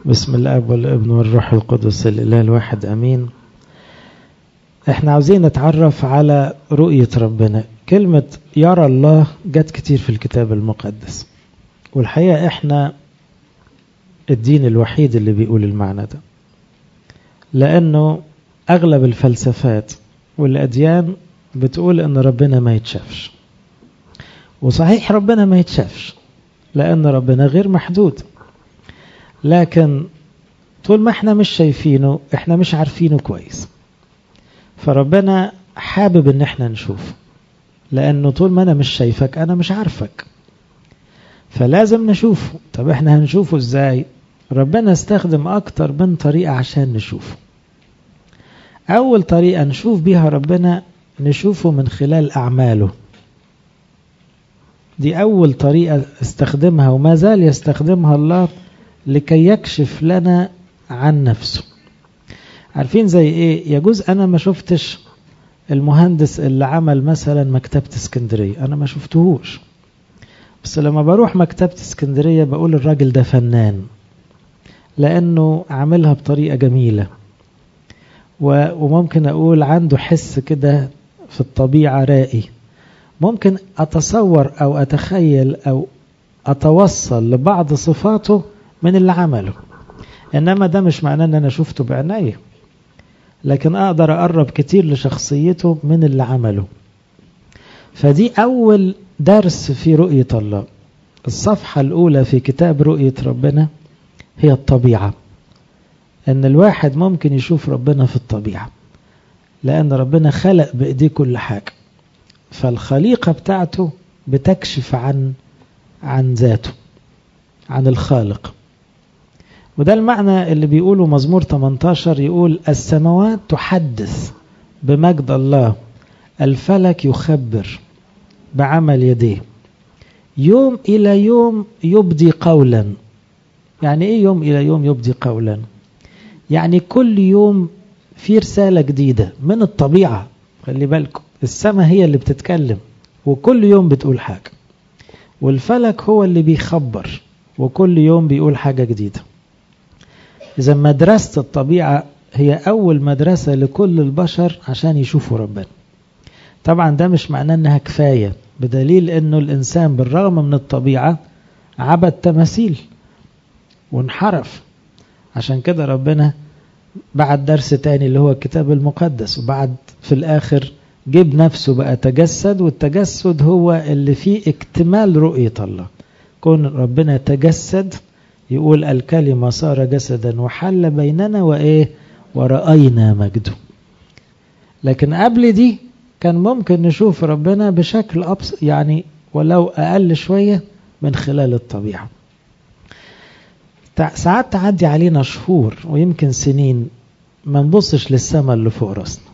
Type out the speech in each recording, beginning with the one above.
بسم الاب والابن والروح القدس الاله الواحد امين. احنا عاوزين نتعرف على رؤية ربنا. كلمة يرى الله جت كتير في الكتاب المقدس، والحقيقة احنا الدين الوحيد اللي بيقول المعنى ده، لانه اغلب الفلسفات والاديان بتقول ان ربنا ما يتشافش. وصحيح ربنا ما يتشافش لان ربنا غير محدود، لكن طول ما احنا مش شايفينه احنا مش عارفينه كويس. فربنا حابب ان احنا نشوفه، لانه طول ما انا مش شايفك انا مش عارفك، فلازم نشوفه. طب احنا هنشوفه ازاي؟ ربنا استخدم اكتر من طريقة عشان نشوفه. اول طريقة نشوف بيها ربنا نشوفه من خلال اعماله. دي اول طريقة استخدمها وما زال يستخدمها الله لكي يكشف لنا عن نفسه. عارفين زي ايه؟ يجوز انا ما شفتش المهندس اللي عمل مثلا مكتبة اسكندرية، انا ما شفتهوش، بس لما بروح مكتبة اسكندرية بقول الراجل ده فنان لانه عاملها بطريقة جميلة، وممكن اقول عنده حس كده في الطبيعة رائي. ممكن اتصور او اتخيل او اتوصل لبعض صفاته من اللي عمله، انما ده مش معناه ان انا شفته بعيني، لكن اقدر اقرب كتير لشخصيته من اللي عمله. فدي اول درس في رؤية الله. الصفحة الاولى في كتاب رؤية ربنا هي الطبيعة، ان الواحد ممكن يشوف ربنا في الطبيعة، لان ربنا خلق بايديه كل حاجة، فالخليقة بتاعته بتكشف عن ذاته، عن الخالق. وده المعنى اللي بيقوله مزمور 18، يقول السماوات تحدث بمجد الله، الفلك يخبر بعمل يديه، يوم إلى يوم يبدي قولا. يعني إيه يوم إلى يوم يبدي قولا؟ يعني كل يوم في رسالة جديدة من الطبيعة. خلي بالكم، السماء هي اللي بتتكلم وكل يوم بتقول حاجة، والفلك هو اللي بيخبر وكل يوم بيقول حاجة جديدة. إذا مدرسة الطبيعة هي أول مدرسة لكل البشر عشان يشوفوا ربنا. طبعا ده مش معناه أنها كفاية، بدليل أنه الإنسان بالرغم من الطبيعة عبد تماثيل وانحرف. عشان كده ربنا بعد درس تاني اللي هو الكتاب المقدس، وبعد في الآخر جيب نفسه بقى تجسد، والتجسد هو اللي فيه اكتمال رؤية الله. كون ربنا تجسد، يقول الكلمة صار جسدا وحل بيننا وإيه ورأينا مجده. لكن قبل دي كان ممكن نشوف ربنا بشكل أبسط، يعني ولو أقل شوية من خلال الطبيعة. ساعات تعدي علينا شهور ويمكن سنين ما نبصش للسماء اللي فوق راسنا.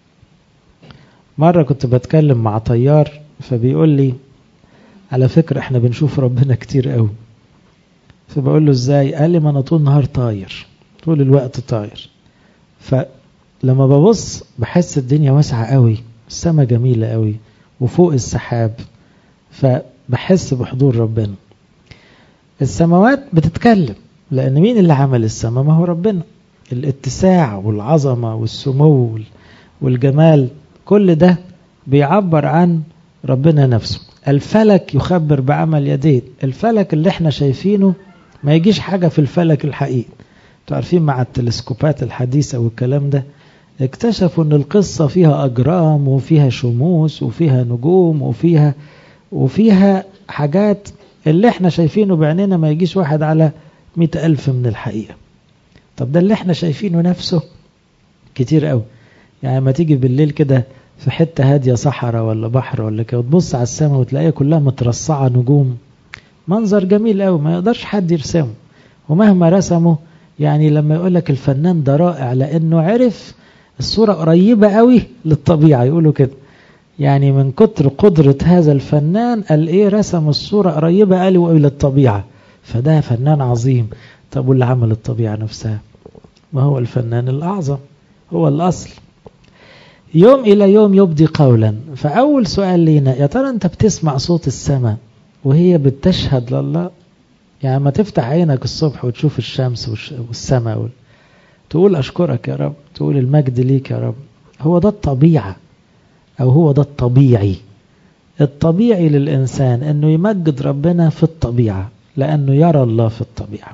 مرة كنت بتكلم مع طيار فبيقول لي على فكرة احنا بنشوف ربنا كتير قوي. فبقول له ازاي؟ قال لي ما انا طول النهار طاير، طول الوقت طاير، فلما ببص بحس الدنيا واسعة قوي، السماء جميلة قوي وفوق السحاب، فبحس بحضور ربنا. السماوات بتتكلم، لان مين اللي عمل السماء؟ ما هو ربنا. الاتساع والعظمة والسمو والجمال كل ده بيعبر عن ربنا نفسه. الفلك يخبر بعمل يديه. الفلك اللي احنا شايفينه ما يجيش حاجة في الفلك الحقيقي. تعرفين مع التلسكوبات الحديثة والكلام ده اكتشفوا ان القصة فيها اجرام وفيها شموس وفيها نجوم وفيها حاجات اللي احنا شايفينه بعيننا ما يجيش واحد على 100,000 من الحقيقة. طب ده اللي احنا شايفينه نفسه كتير قوي. يعني ما تيجي بالليل كده في حتة هادية، صحراء ولا بحر ولا كده، وتبص على السماء وتلاقيها كلها مترصعة نجوم، منظر جميل قوي ما يقدرش حد يرسمه. ومهما رسمه، يعني لما يقولك الفنان ده رائع لأنه عرف الصورة قريبة قوي للطبيعة، يقولوا كده. يعني من كتر قدرة هذا الفنان قال ايه، رسم الصورة قريبة قوي للطبيعة، فده فنان عظيم. طب واللي عمل الطبيعة نفسها؟ ما هو الفنان الأعظم، هو الأصل. يوم إلى يوم يبدي قولا. فأول سؤال لينا، يا ترى أنت بتسمع صوت السماء وهي بتشهد لله؟ يعني ما تفتح عينك الصبح وتشوف الشمس والسماء تقول أشكرك يا رب، تقول المجد ليك يا رب. هو ده الطبيعة، أو هو ده الطبيعي. الطبيعي للإنسان أنه يمجد ربنا في الطبيعة، لأنه يرى الله في الطبيعة.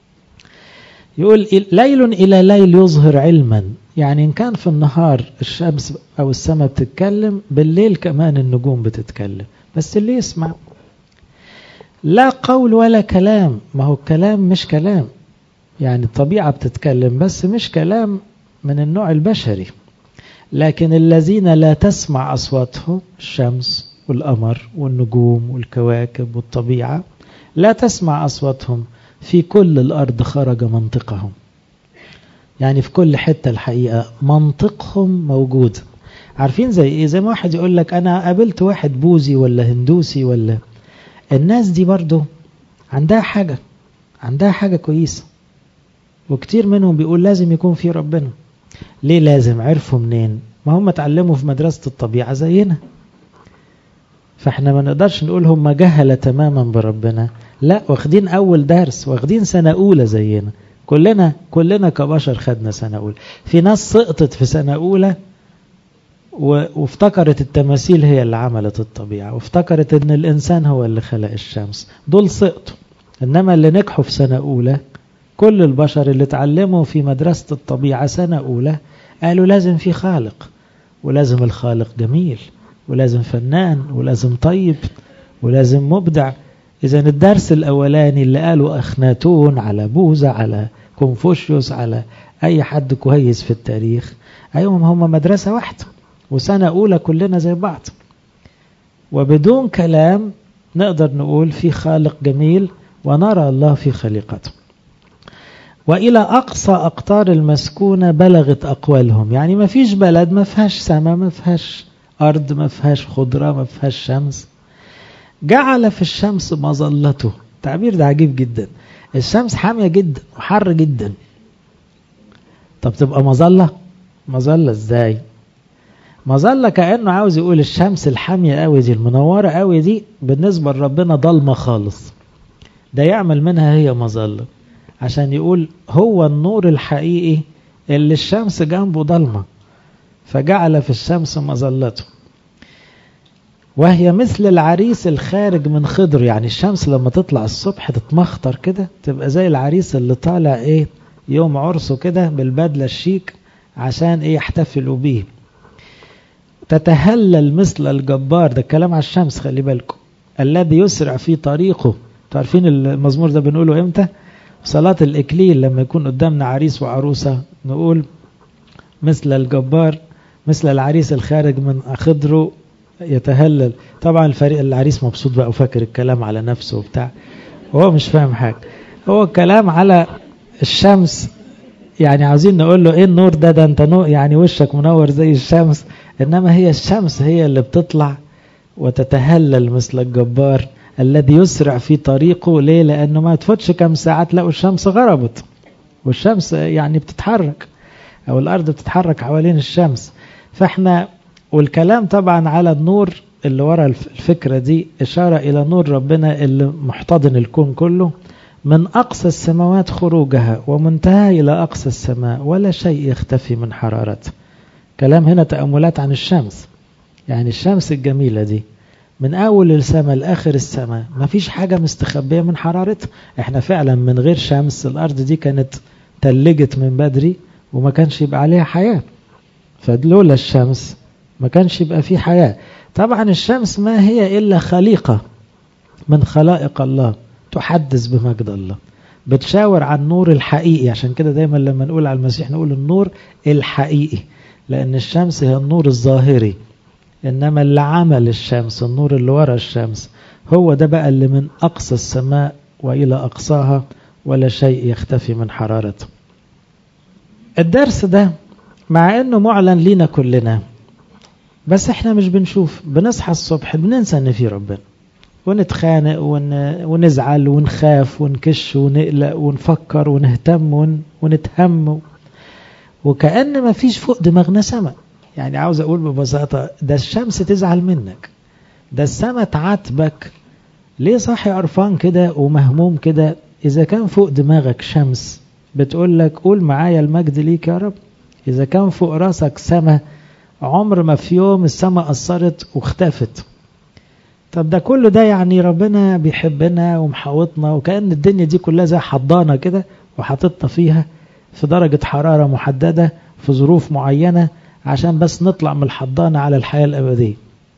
يقول ليل إلى ليل يظهر علما، يعني إن كان في النهار الشمس أو السماء بتتكلم، بالليل كمان النجوم بتتكلم، بس اللي يسمع. لا قول ولا كلام، ما هو الكلام مش كلام، يعني الطبيعة بتتكلم بس مش كلام من النوع البشري. لكن الذين لا تسمع أصواتهم، الشمس والقمر والنجوم والكواكب والطبيعة، لا تسمع أصواتهم، في كل الأرض خرج منطقهم. يعني في كل حتة الحقيقة منطقهم موجود. عارفين زي إيه؟ زي ما واحد يقول لك أنا قابلت واحد بوذي ولا هندوسي، ولا الناس دي برضو عندها حاجة كويسة، وكتير منهم بيقول لازم يكون في ربنا. ليه لازم؟ عرفوا منين؟ ما هم اتعلموا في مدرسة الطبيعة زينا، فاحنا ما نقدرش نقول هم جهلة تماما بربنا، لا، واخدين أول درس، واخدين سنة أولى زينا. كلنا كبشر خدنا سنة أولى. في ناس سقطت في سنة أولى وافتكرت التماثيل هي اللي عملت الطبيعة، وافتكرت ان الإنسان هو اللي خلق الشمس، دول سقطوا. إنما اللي نجحوا في سنة أولى، كل البشر اللي اتعلموا في مدرسة الطبيعة سنة أولى، قالوا لازم في خالق، ولازم الخالق جميل، ولازم فنان، ولازم طيب، ولازم مبدع. إذا الدرس الأولاني اللي قالوا أخناتون على بوذا على كونفوشيوس على أي حد كويس في التاريخ، أيهم هم مدرسة واحدة وسنة أولى كلنا زي بعض. وبدون كلام نقدر نقول في خالق جميل ونرى الله في خليقته. وإلى أقصى أقطار المسكونة بلغت أقوالهم، يعني ما فيش بلد ما فيهاش سماء، ما فيهاش أرض، ما فيهاش خضرة، ما فيهاش شمس. جعل في الشمس مظلته. التعبير ده عجيب جدا. الشمس حامية جدا وحر جدا، طب تبقى مظلة ازاي؟ مظلة كأنه عاوز يقول الشمس الحامية قوي دي، المنورة قوي دي، بالنسبة لربنا ضلمة خالص، ده يعمل منها هي مظلة، عشان يقول هو النور الحقيقي اللي الشمس جنبه ضلمة، فجعل في الشمس مظلته. وهي مثل العريس الخارج من خضر، يعني الشمس لما تطلع الصبح تتمخطر كده، تبقى زي العريس اللي طالع يوم عرسه كده بالبدلة الشيك عشان يحتفلوا بيه. تتهلل مثل الجبار، ده الكلام على الشمس، خلي بالكم. الذي يسرع في طريقه. تعرفين المزمور ده بنقوله امتى؟ في صلاة الإكليل، لما يكون قدامنا عريس وعروسة نقول مثل الجبار، مثل العريس الخارج من خضره يتهلل. طبعا العريس مبسوط بقى وفاكر الكلام على نفسه وبتاع، وهو مش فاهم حاجة، هو الكلام على الشمس. يعني عاوزين نقول له ايه النور ده انت نور، يعني وشك منور زي الشمس، انما هي الشمس هي اللي بتطلع وتتهلل مثل الجبار الذي يسرع في طريقه. ليه؟ لانه ما تفوتش كم ساعة تلاقوا الشمس غربت، والشمس يعني بتتحرك، او الارض بتتحرك حوالين الشمس. فاحنا والكلام طبعا على النور اللي ورا الفكرة دي إشارة إلى نور ربنا اللي محتضن الكون كله، من أقصى السماوات خروجها ومنتهى إلى أقصى السماء، ولا شيء يختفي من حرارته. كلام هنا تأملات عن الشمس، يعني الشمس الجميلة دي من أول السماء لآخر السماء ما فيش حاجة مستخبية من حرارتها. احنا فعلا من غير شمس الأرض دي كانت تلجت من بدري وما كانش يبقى عليها حياة، فلولا الشمس ما كانش يبقى فيه حياة. طبعا الشمس ما هي إلا خليقة من خلائق الله تحدث بمجد الله، بتشاور عن النور الحقيقي. عشان كده دايما لما نقول على المسيح نقول النور الحقيقي، لأن الشمس هي النور الظاهري، إنما اللي عمل الشمس، النور اللي ورا الشمس، هو ده بقى اللي من أقصى السماء وإلى أقصاها ولا شيء يختفي من حرارته. الدرس ده مع أنه معلن لينا كلنا، بس احنا مش بنشوف. بنصحى الصبح بننسى ان في ربنا، ونتخانق ونزعل ونخاف ونكش ونقلق ونفكر ونهتم ونتهم، وكأن ما فيش فوق دماغنا سماء. يعني عاوز اقول ببساطة، ده الشمس تزعل منك، ده السماء تعاتبك ليه صاحي قرفان كده ومهموم كده؟ إذا كان فوق دماغك شمس بتقول لك قول معايا المجد ليك يا رب. إذا كان فوق راسك سما، عمر ما في يوم السما قصرت واختفت. طب ده كله ده يعني ربنا بيحبنا ومحوطنا، وكأن الدنيا دي كلها زي حضانة كده وحاططنا فيها في درجة حرارة محددة في ظروف معينة عشان بس نطلع من الحضانة على الحياة الأبدية.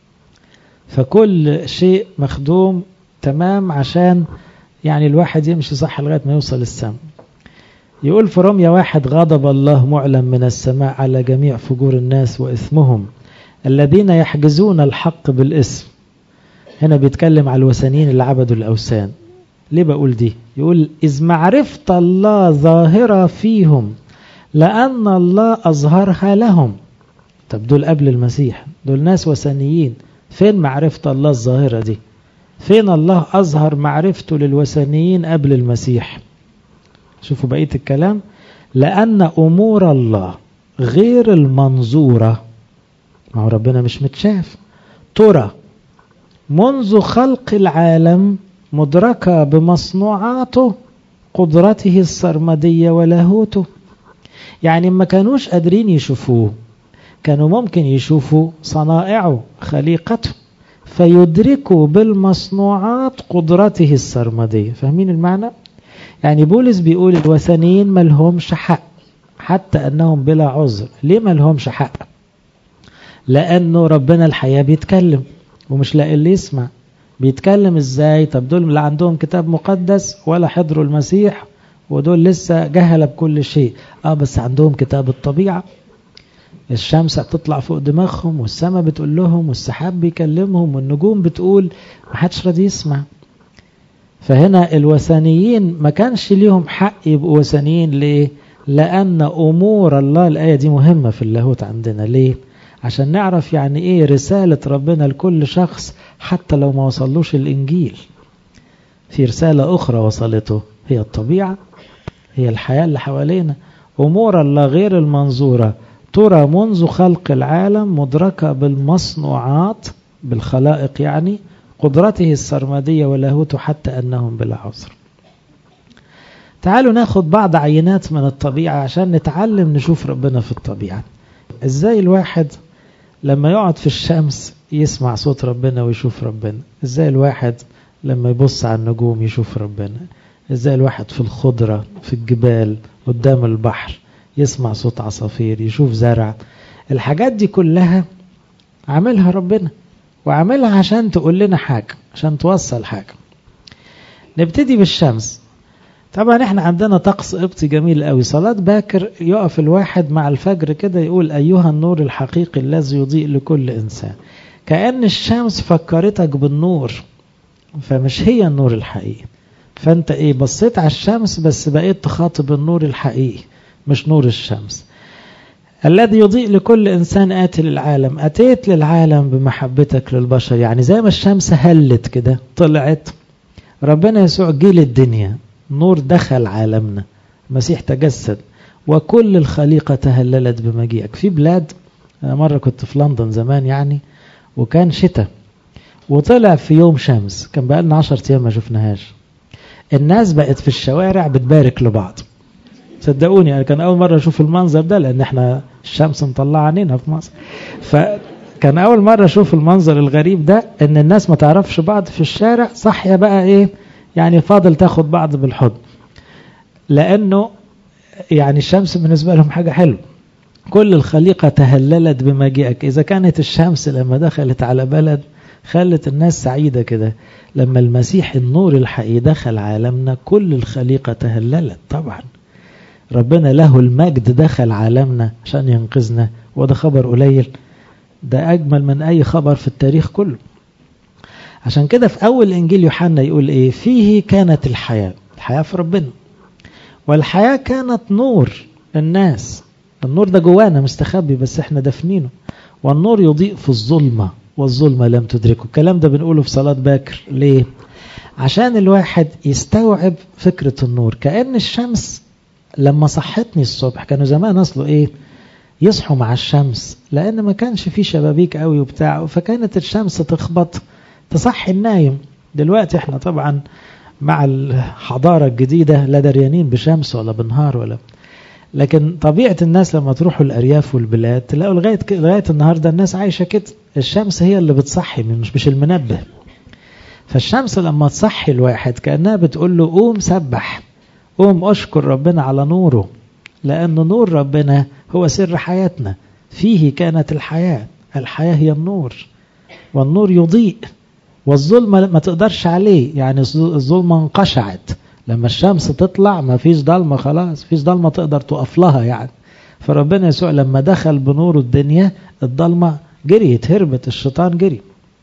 فكل شيء مخدوم تمام عشان يعني الواحد يمشي صح لغاية ما يوصل السماء. يقول في رمية 1: غضب الله معلن من السماء على جميع فجور الناس وإثمهم الذين يحجزون الحق بالاسم. هنا بيتكلم على الوثنيين اللي عبدوا الأوثان. ليه بقول دي؟ يقول إذ معرفة الله ظاهرة فيهم لأن الله أظهرها لهم. طب دول قبل المسيح، دول ناس وثنيين، فين معرفة الله الظاهرة دي؟ فين الله أظهر معرفته للوثنيين قبل المسيح؟ شوفوا بقية الكلام: لأن أمور الله غير المنظورة، ما هو ربنا مش متشاف، ترى منذ خلق العالم مدركة بمصنوعاته قدرته السرمدية ولاهوته. يعني ما كانوش قادرين يشوفوه، كانوا ممكن يشوفوا صنائعه خليقته فيدركوا بالمصنوعات قدرته السرمدية. فاهمين المعنى؟ يعني بولس بيقول الوثنيين ما لهمش حق حتى أنهم بلا عذر. ليه ما لهمش حق؟ لأنه ربنا الحياة بيتكلم ومش لاقي اللي يسمع. بيتكلم ازاي؟ طب دول لا عندهم كتاب مقدس ولا حضروا المسيح، ودول لسه جهلة بكل شيء. بس عندهم كتاب الطبيعة، الشمس بتطلع فوق دماغهم والسماء بتقول لهم والسحاب بيكلمهم والنجوم بتقول، محدش راضي يسمع. فهنا الوثنيين ما كانش ليهم حق يبقوا وثنيين. ليه؟ لأن أمور الله، الآية دي مهمة في اللاهوت عندنا. ليه؟ عشان نعرف يعني ايه رسالة ربنا لكل شخص حتى لو ما وصلوش الإنجيل. في رسالة أخرى وصلته، هي الطبيعة، هي الحياة اللي حوالينا. أمور الله غير المنظورة ترى منذ خلق العالم مدركة بالمصنوعات، بالخلائق يعني، قدرته السرمدية ولاهوته حتى أنهم بلا عذر. تعالوا ناخد بعض عينات من الطبيعة عشان نتعلم نشوف ربنا في الطبيعة. ازاي الواحد لما يقعد في الشمس يسمع صوت ربنا ويشوف ربنا؟ ازاي الواحد لما يبص على النجوم يشوف ربنا؟ ازاي الواحد في الخضرة في الجبال قدام البحر يسمع صوت عصافير، يشوف زرع؟ الحاجات دي كلها عاملها ربنا، وعاملها عشان تقول لنا حاجة، عشان توصل حاجة. نبتدي بالشمس. طبعا احنا عندنا طقس قبطي جميل قوي، صلاة باكر يقف الواحد مع الفجر كده يقول أيها النور الحقيقي الذي يضيء لكل إنسان. كأن الشمس فكرتك بالنور، فمش هي النور الحقيقي. فانت ايه؟ بصيت على الشمس بس بقيت تخاطب النور الحقيقي مش نور الشمس. الذي يضيء لكل إنسان آتي للعالم. أتيت للعالم بمحبتك للبشر، يعني زي ما الشمس هلت كده طلعت، ربنا يسوع جه للدنيا، نور دخل عالمنا، المسيح تجسد وكل الخليقة تهللت بمجيئك. في بلاد، أنا مرة كنت في لندن زمان يعني، وكان شتاء وطلع في يوم شمس، كان بقالنا 10 أيام ما شفناهاش. الناس بقت في الشوارع بتبارك لبعض. صدقوني أنا كان أول مرة أشوف المنظر ده، لأن احنا الشمس مطلعة عنينا في مصر، فكان أول مرة أشوف المنظر الغريب ده، إن الناس ما تعرفش بعض في الشارع، صحية بقى إيه يعني، فاضل تاخد بعض بالحضن، لأنه يعني الشمس بالنسبة لهم حاجة حلوة. كل الخليقة تهللت بمجيئك. إذا كانت الشمس لما دخلت على بلد خلت الناس سعيدة كده، لما المسيح النور الحقيقي دخل عالمنا كل الخليقة تهللت. طبعا ربنا له المجد دخل عالمنا عشان ينقذنا، وده خبر قليل، ده أجمل من أي خبر في التاريخ كله. عشان كده في أول إنجيل يوحنا يقول إيه؟ فيه كانت الحياة، الحياة في ربنا، والحياة كانت نور الناس. النور ده جوانا مستخبي بس احنا دفنينه. والنور يضيء في الظلمة والظلمة لم تدركه. الكلام ده بنقوله في صلاة باكر. ليه؟ عشان الواحد يستوعب فكرة النور. كأن الشمس لما صحتني الصبح، كانوا زمان أصله إيه؟ يصحوا مع الشمس، لأن ما كانش فيه شبابيك قوي وبتاع، فكانت الشمس تخبط تصحي النايم. دلوقتي احنا طبعا مع الحضارة الجديدة لا دريانين بشمس ولا بنهار ولا، لكن طبيعة الناس لما تروحوا الأرياف والبلاد تلاقوا لغاية النهاردة الناس عايشة كده، الشمس هي اللي بتصحي مش المنبه. فالشمس لما تصحي الواحد كأنها بتقول له قوم سبح، قوم أشكر ربنا على نوره، لأن نور ربنا هو سر حياتنا، فيه كانت الحياة، الحياة هي النور، والنور يضيء، والظلمة ما تقدرش عليه، يعني الظلمة انقشعت لما الشمس تطلع، ما فيش ضلمة خلاص، فيش ضلمة تقدر تقف لها يعني. فربنا يسوع لما دخل بنور الدنيا الضلمة جريت، هربت، الشيطان جري.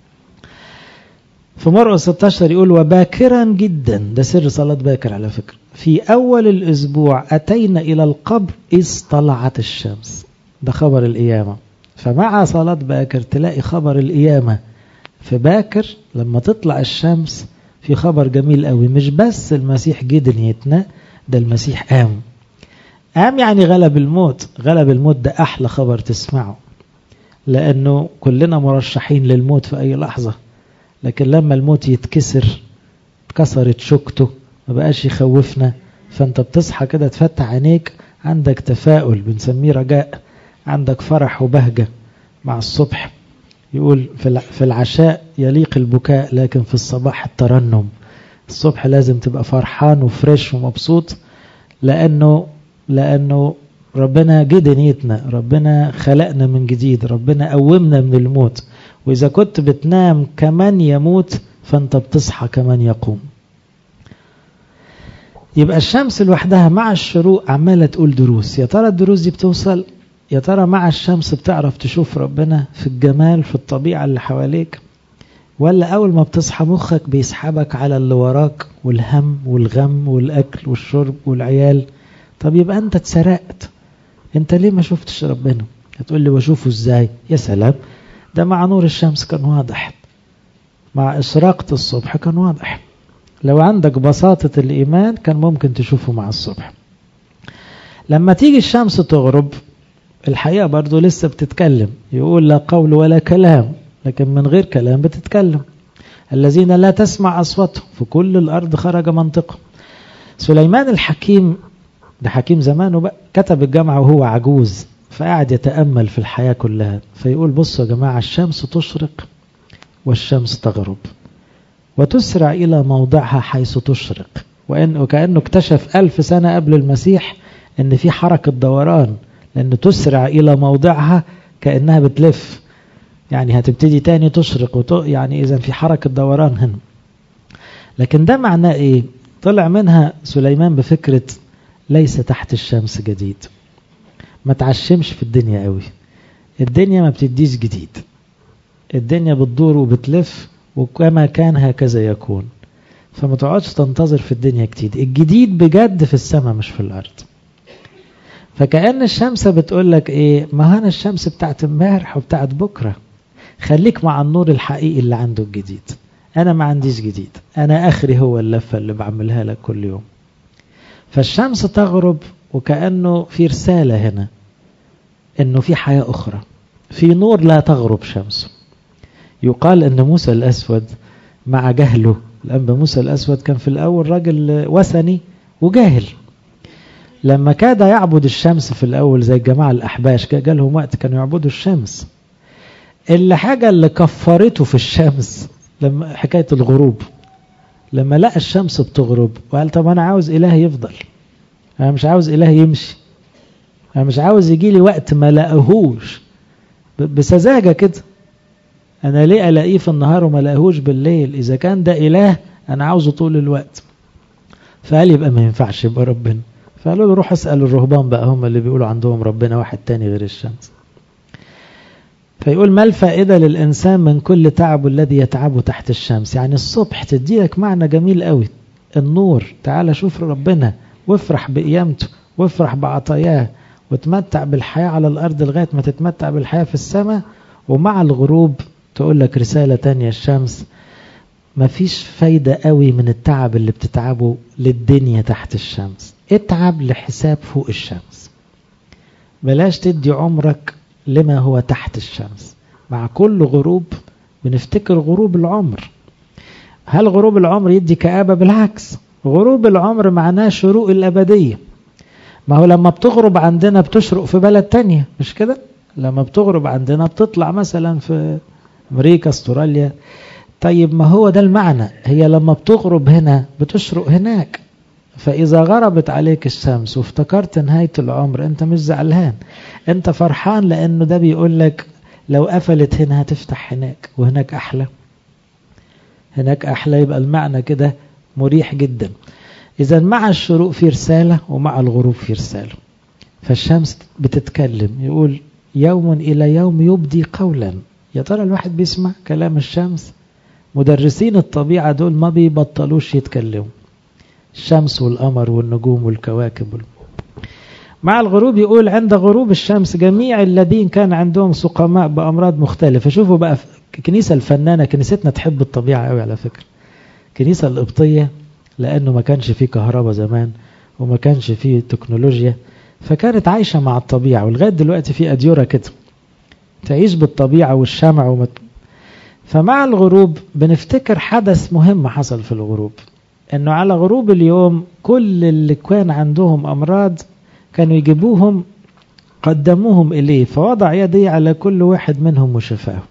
في مرقس 16 يقول وباكرا جدا، ده سر صلاة باكر على فكرة، في أول الأسبوع أتينا إلى القبر إذ طلعت الشمس، ده خبر القيامة. فمع صلاة باكر تلاقي خبر القيامة في باكر، لما تطلع الشمس في خبر جميل قوي، مش بس المسيح جه دنيتنا، ده المسيح قام يعني غلب الموت. غلب الموت ده أحلى خبر تسمعه، لأنه كلنا مرشحين للموت في أي لحظة، لكن لما الموت يتكسر، اتكسرت شوكته، ما بقاش يخوفنا، فانت بتصحى كده تفتح عينيك عندك تفاؤل بنسميه رجاء، عندك فرح وبهجة مع الصبح. يقول في العشاء يليق البكاء لكن في الصباح الترنم. الصبح لازم تبقى فرحان وفريش ومبسوط، لأنه ربنا جه دنيتنا، ربنا خلقنا من جديد، ربنا قومنا من الموت، وإذا كنت بتنام كمان يموت فأنت بتصحى كمان يقوم. يبقى الشمس لوحدها مع الشروق عمالة تقول دروس، يا ترى الدروس دي بتوصل؟ يا ترى مع الشمس بتعرف تشوف ربنا في الجمال في الطبيعة اللي حواليك، ولا أول ما بتصحى مخك بيسحبك على اللي وراك والهم والغم والأكل والشرب والعيال؟ طب يبقى أنت اتسرقت، أنت ليه ما شفتش ربنا؟ هتقول لي واشوفه ازاي؟ يا سلام، ده مع نور الشمس كان واضح، مع إشراقة الصبح كان واضح، لو عندك بساطة الإيمان كان ممكن تشوفه مع الصبح. لما تيجي الشمس تغرب الحقيقة برضو لسه بتتكلم، يقول لا قول ولا كلام، لكن من غير كلام بتتكلم. الذين لا تسمع أصواتهم في كل الأرض خرج منطقه. سليمان الحكيم، ده حكيم زمانه بقى، كتب الجامعة وهو عجوز، فقاعد يتأمل في الحياة كلها، فيقول بصوا يا جماعة، الشمس تشرق والشمس تغرب وتسرع إلى موضعها حيث تشرق، وكأنه اكتشف 1000 سنة قبل المسيح ان في حركة دوران، لأنه تسرع إلى موضعها كأنها بتلف، يعني هتبتدي تاني تشرق يعني إذا في حركة دوران هنا. لكن ده معناه إيه؟ طلع منها سليمان بفكرة ليس تحت الشمس جديد. ما تعشمش في الدنيا قوي، الدنيا ما بتديش جديد، الدنيا بتدور وبتلف، وكما كان هكذا يكون، فما تقعدش تنتظر في الدنيا كتير، الجديد بجد في السماء مش في الأرض. فكأن الشمس بتقول لك ايه؟ ما هنا الشمس بتاعت امبارح وبتاعت بكرة، خليك مع النور الحقيقي اللي عنده الجديد. انا ما عنديش جديد، انا اخري هو اللفة اللي بعملها لك كل يوم. فالشمس تغرب وكأنه في رسالة هنا انه في حياة اخرى، في نور لا تغرب شمسه. يقال ان موسى الاسود مع جهله، الانبا موسى الاسود كان في الاول راجل وثني وجاهل، لما كاد يعبد الشمس في الأول زي الجماعة الأحباش، جالهم وقت كانوا يعبدوا الشمس. حاجة اللي كفرته في الشمس لما حكاية الغروب، لما لقى الشمس بتغرب وقال طب أنا عاوز إله يفضل، أنا مش عاوز إله يمشي، أنا مش عاوز يجي لي وقت ما لاقيهوش بسذاجة كده، أنا ليه ألاقيه في النهار وما لاقيهوش بالليل؟ إذا كان ده إله أنا عاوزه طول الوقت. فقال يبقى ما ينفعش يبقى ربنا. فقالوا له روح اسأل الرهبان بقى، هم اللي بيقولوا عندهم ربنا واحد تاني غير الشمس. فيقول ما الفائدة للإنسان من كل تعب الذي يتعبه تحت الشمس؟ يعني الصبح تدي لك معنى جميل قوي، النور، تعال شوف ربنا وافرح بقيامته وافرح بعطاياه وتمتع بالحياة على الأرض لغاية ما تتمتع بالحياة في السماء. ومع الغروب تقول لك رسالة تانية الشمس، مفيش فايدة قوي من التعب اللي بتتعبه للدنيا تحت الشمس، اتعب لحساب فوق الشمس، بلاش تدي عمرك لما هو تحت الشمس. مع كل غروب بنفتكر غروب العمر. هل غروب العمر يدي كآبة؟ بالعكس، غروب العمر معناه شروق الأبدية. ما هو لما بتغرب عندنا بتشرق في بلد تانية، مش كده؟ لما بتغرب عندنا بتطلع مثلا في أمريكا، استراليا. طيب ما هو ده المعنى، هي لما بتغرب هنا بتشرق هناك. فإذا غربت عليك الشمس وافتكرت نهاية العمر، أنت مش زعلان، أنت فرحان، لأنه ده بيقول لك لو قفلت هنا هتفتح هناك، وهناك أحلى، هناك أحلى. يبقى المعنى كده مريح جدا. إذا مع الشروق في رسالة، ومع الغروب في رسالة. فالشمس بتتكلم، يقول يوم إلى يوم يبدي قولا. يا ترى الواحد بيسمع كلام الشمس؟ مدرسين الطبيعة دول ما بيبطلوش يتكلموا، الشمس والقمر والنجوم والكواكب. مع الغروب يقول عند غروب الشمس جميع الذين كان عندهم سقماء بأمراض مختلفة. شوفوا بقى كنيسة الفنانة، كنيستنا تحب الطبيعة قوي على فكرة. كنيسة القبطية لأنه ما كانش فيه كهرباء زمان، وما كانش فيه تكنولوجيا، فكانت عايشة مع الطبيعة. ولغاية دلوقتي في أديرة كده تعيش بالطبيعة والشمع فمع الغروب بنفتكر حدث مهم حصل في الغروب، انه على غروب اليوم كل اللي كان عندهم امراض كانوا يجيبوهم، قدموهم اليه، فوضع يدي على كل واحد منهم وشفاه.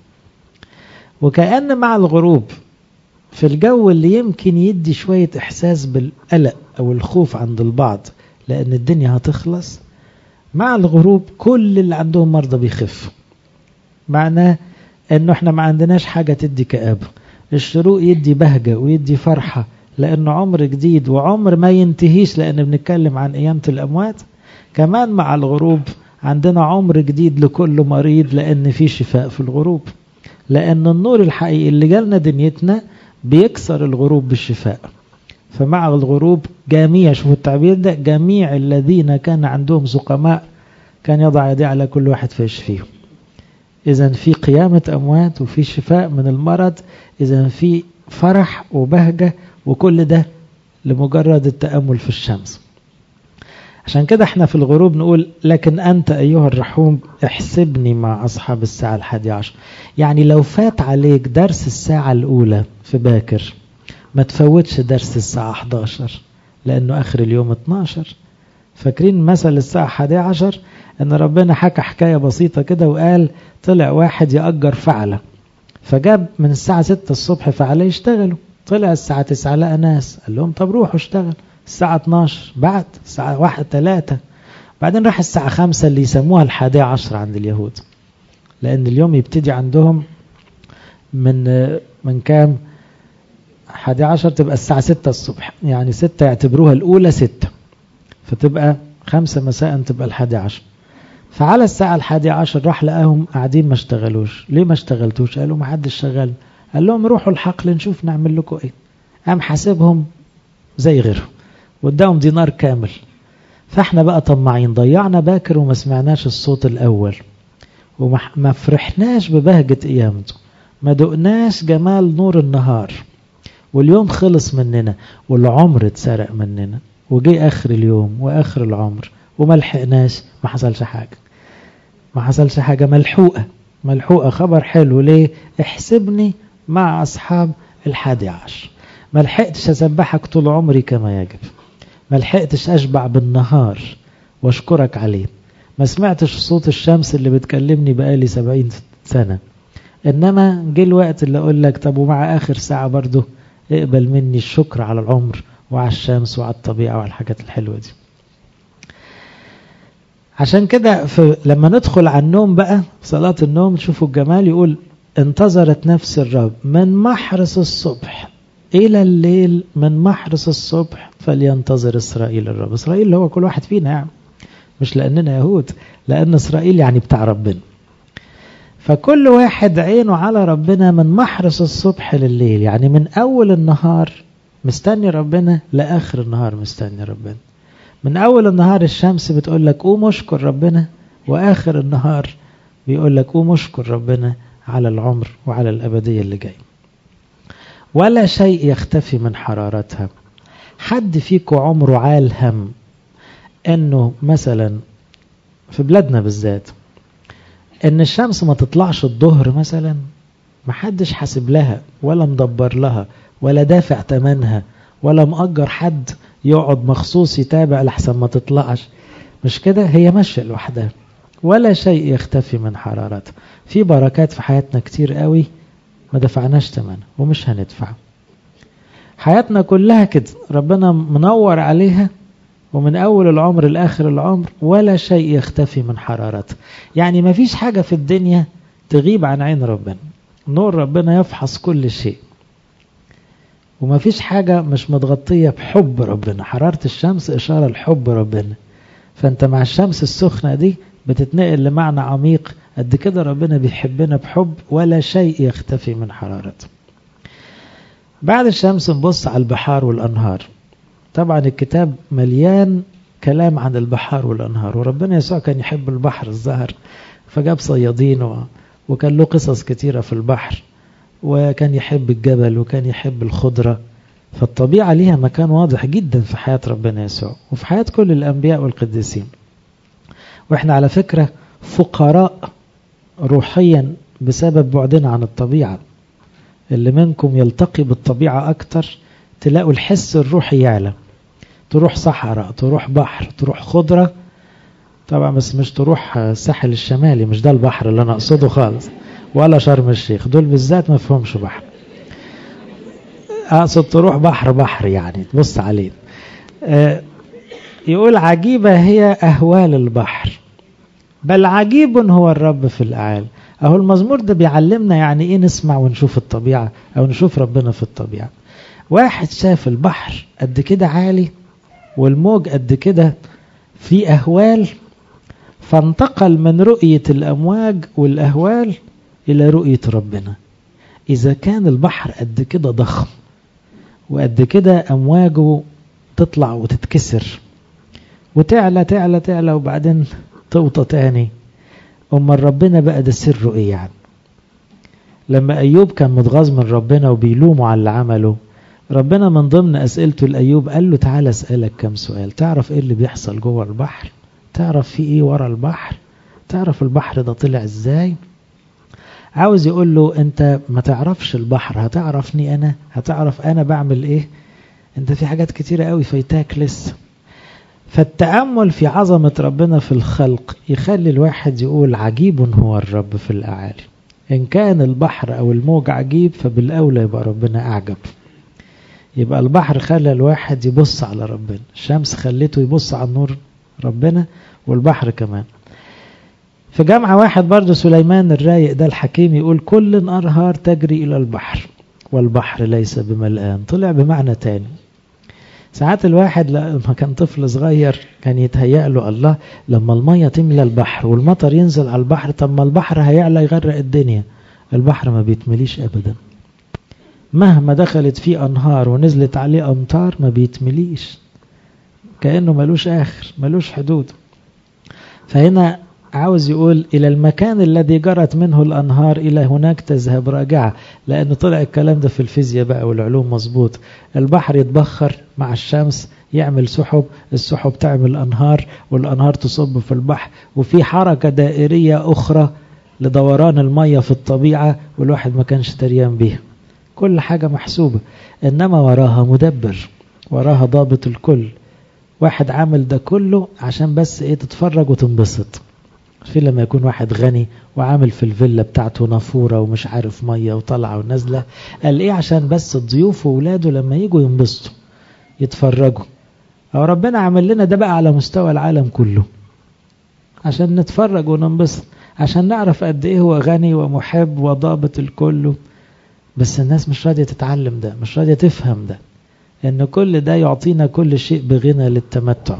وكأن مع الغروب في الجو اللي يمكن يدي شوية احساس بالقلق او الخوف عند البعض لان الدنيا هتخلص، مع الغروب كل اللي عندهم مرضى بيخفوا. معناه انه احنا ما عندناش حاجة تدي كآبة. الشروق يدي بهجة ويدي فرحة، لأنه عمر جديد وعمر ما ينتهيش، لأن بنتكلم عن قيامة الأموات. كمان مع الغروب عندنا عمر جديد لكل مريض، لأن في شفاء في الغروب، لأن النور الحقيقي اللي جالنا دنيتنا بيكسر الغروب بالشفاء. فمع الغروب جميع، شوفوا التعبير ده، جميع الذين كان عندهم سقماء كان يضع يديه على كل واحد فيشفيهم. إذن في قيامة أموات وفي شفاء من المرض، إذن في فرح وبهجة، وكل ده لمجرد التأمل في الشمس. عشان كده احنا في الغروب نقول لكن أنت أيها الرحوم احسبني مع أصحاب الساعة 11. يعني لو فات عليك درس الساعة الأولى في باكر، ما تفوتش درس الساعة 11، لأنه آخر اليوم 12. فاكرين مثل الساعة 11 أن ربنا حكى حكاية بسيطة كده، وقال طلع واحد يأجر فعلة، فجاب من الساعة 6 الصبح فعلة يشتغلوا. طلع الساعة 9 لقى ناس، قال لهم طب روحوا اشتغل. الساعة 12 بعد الساعة 1 3، بعدين راح الساعة 5 اللي يسموها 11 عند اليهود، لأن اليوم يبتدي عندهم من كام؟ 11 تبقى الساعة 6 الصبح، يعني 6 يعتبروها الأولى 6، فتبقى 5 مساء تبقى 11. فعلى الساعة 11 راح لقاهم قاعدين ما اشتغلوش. ليه ما اشتغلتوش؟ قالوا ما حدش شغال. قال لهم روحوا الحقل نشوف نعمل لكم ايه. قام حاسبهم زي غيرهم واداهم دينار كامل. فاحنا بقى طماعين، ضيعنا باكر وما سمعناش الصوت الأول، وما فرحناش ببهجة قيامته، ما دقناش جمال نور النهار، واليوم خلص مننا، والعمر اتسرق مننا، وجي آخر اليوم وآخر العمر وما لحقناش. ما حصلش حاجة، ما حصلش حاجة، ملحوقة. خبر حلو. ليه؟ احسبني مع أصحاب 11. ما لحقتش أسبحك طول عمري كما يجب، ما لحقتش أشبع بالنهار واشكرك عليه، ما سمعتش صوت الشمس اللي بتكلمني بقالي 70 سنة، إنما جه الوقت اللي أقول لك طب ومع آخر ساعة برضو اقبل مني الشكر على العمر وعلى الشمس وعلى الطبيعة وعلى الحاجات الحلوة دي. عشان كده لما ندخل على النوم بقى، صلاة النوم، شوفوا الجمال، يقول انتظرت نفس الرب من محرس الصبح إلى الليل، من محرس الصبح فلينتظر إسرائيل الرب. إسرائيل اللي هو كل واحد فينا، يعني مش لأننا يهود، لأن إسرائيل يعني بتاع ربنا. فكل واحد عينه على ربنا من محرس الصبح لليل، يعني من أول النهار مستني ربنا لآخر النهار مستني ربنا. من أول النهار الشمس بتقول لك قوم اشكر ربنا، وآخر النهار بيقول لك قوم اشكر ربنا على العمر وعلى الأبدية اللي جاي. ولا شيء يختفي من حرارتها. حد فيكم عمره عال هم انه مثلا في بلادنا بالذات ان الشمس ما تطلعش الظهر مثلا؟ محدش حاسب لها ولا مدبر لها ولا دافع تمنها ولا مأجر حد يقعد مخصوص يتابع لحسن ما تطلعش. مش كده، هي ماشية لوحدها، ولا شيء يختفي من حرارتها. في بركات في حياتنا كتير قوي ما دفعناش تمنها ومش هندفع. حياتنا كلها كده ربنا منور عليها، ومن أول العمر لآخر العمر ولا شيء يختفي من حرارته. يعني ما فيش حاجة في الدنيا تغيب عن عين ربنا. نور ربنا يفحص كل شيء، وما فيش حاجة مش متغطية بحب ربنا. حرارة الشمس إشارة لحب ربنا، فأنت مع الشمس السخنة دي بتتنقل لمعنى عميق قد كده ربنا بيحبنا بحب ولا شيء يختفي من حرارته. بعد الشمس نبص على البحار والأنهار. طبعا الكتاب مليان كلام عن البحار والأنهار، وربنا يسوع كان يحب البحر الزهر فجاب صيادين وكان له قصص كتيرة في البحر، وكان يحب الجبل وكان يحب الخضرة. فالطبيعة ليها مكان واضح جدا في حياة ربنا يسوع وفي حياة كل الأنبياء والقديسين. وإحنا على فكرة فقراء روحيا بسبب بعدنا عن الطبيعة. اللي منكم يلتقي بالطبيعة أكتر تلاقوا الحس الروحي يعلى. تروح صحراء، تروح بحر، تروح خضرة، طبعا بس مش تروح الساحل الشمالي، مش ده البحر اللي أنا أقصده خالص، ولا شرم الشيخ، دول بالذات ما فهمش بحر. أقصد تروح بحر يعني تبص عليه. يقول عجيبة هي أهوال البحر، بل عجيب هو الرب في الأعالي. أهو المزمور ده بيعلمنا يعني إيه نسمع ونشوف الطبيعة أو نشوف ربنا في الطبيعة. واحد شاف البحر قد كده عالي والموج قد كده في أهوال، فانتقل من رؤية الأمواج والأهوال إلى رؤية ربنا. إذا كان البحر قد كده ضخم وقد كده أمواجه تطلع وتتكسر وتعلى تعلى تعلى وبعدين توطى تاني، أمال ربنا بقى ده سره إيه يعني؟ لما أيوب كان متغاظ من ربنا وبيلومه على اللي عمله، ربنا من ضمن أسئلته لأيوب قال له تعالى أسألك كم سؤال. تعرف إيه اللي بيحصل جوه البحر؟ تعرف في إيه ورا البحر؟ تعرف البحر ده طلع إزاي؟ عاوز يقول له أنت ما تعرفش البحر، هتعرفني أنا؟ هتعرف أنا بعمل إيه؟ أنت في حاجات كتيرة قوي فايتاك لسه. فالتأمل في عظمة ربنا في الخلق يخلي الواحد يقول عجيب هو الرب في الأعالي. إن كان البحر أو الموج عجيب فبالأولى يبقى ربنا أعجب. يبقى البحر خلى الواحد يبص على ربنا، الشمس خلته يبص على نور ربنا، والبحر كمان. في جامعة واحد برضو سليمان الرايق ده الحكيم يقول كل أنهار تجري إلى البحر والبحر ليس بملآن. طلع بمعنى تاني. ساعات الواحد لما كان طفل صغير كان يتهيأ له الله لما المية تملى البحر والمطر ينزل على البحر، طب ما البحر هيعلى يغرق الدنيا. البحر ما بيتمليش أبدا، مهما دخلت فيه أنهار ونزلت عليه أمطار ما بيتمليش، كأنه ملوش آخر ملوش حدود. فهنا عاوز يقول إلى المكان الذي جرت منه الأنهار إلى هناك تذهب راجعة، لأنه طلع الكلام ده في الفيزياء بقى والعلوم مظبوط. البحر يتبخر مع الشمس يعمل سحب، السحب تعمل أنهار والأنهار تصب في البحر، وفي حركة دائرية أخرى لدوران المية في الطبيعة والواحد ما كانش دريان بيها. كل حاجة محسوبة، إنما وراها مدبر، وراها ضابط الكل. واحد عامل ده كله عشان بس إيه تتفرج وتنبسط. في لما يكون واحد غني وعامل في الفيلا بتاعته نافورة ومش عارف مية وطلعة ونازلة، قال إيه عشان بس الضيوف وولاده لما يجوا ينبسطوا يتفرجوا. أو ربنا عمل لنا ده بقى على مستوى العالم كله عشان نتفرج وننبسط، عشان نعرف قد إيه هو غني ومحب وضابط الكل. بس الناس مش راضية تتعلم ده، مش راضية تفهم ده، إن كل ده يعطينا كل شيء بغنى للتمتع.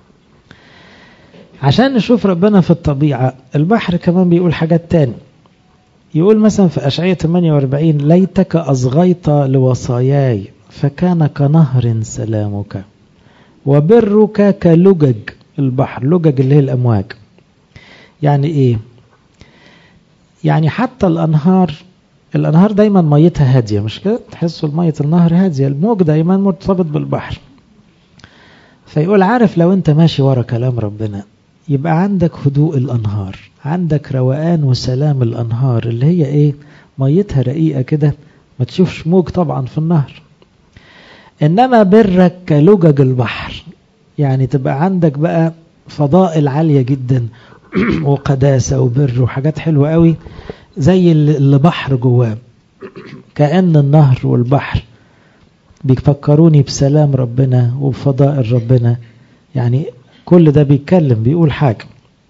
عشان نشوف ربنا في الطبيعة البحر كمان بيقول حاجات تاني. يقول مثلا في أشعية 48 ليتك أصغيت لوصاياي فكان كنهر سلامك وبرك كلجج البحر. لجج اللي هي الأمواج. يعني إيه؟ يعني حتى الأنهار دايما ميتها هادية، مش كده؟ تحسوا المية النهر هادية، الموج دايما مرتبط بالبحر. فيقول عارف لو انت ماشي ورا كلام ربنا يبقى عندك هدوء الأنهار، عندك روقان وسلام الأنهار اللي هي ايه؟ ميتها رقيقة كده، ما تشوفش موج طبعا في النهر. إنما برك كلجج البحر، يعني تبقى عندك بقى فضائل عالية جدا وقداسة وبر وحاجات حلوة قوي، زي اللي بحر جواه، كأن النهر والبحر بيفكروني بسلام ربنا وبفضائل ربنا. يعني كل ده بيتكلم، بيقول حاجة.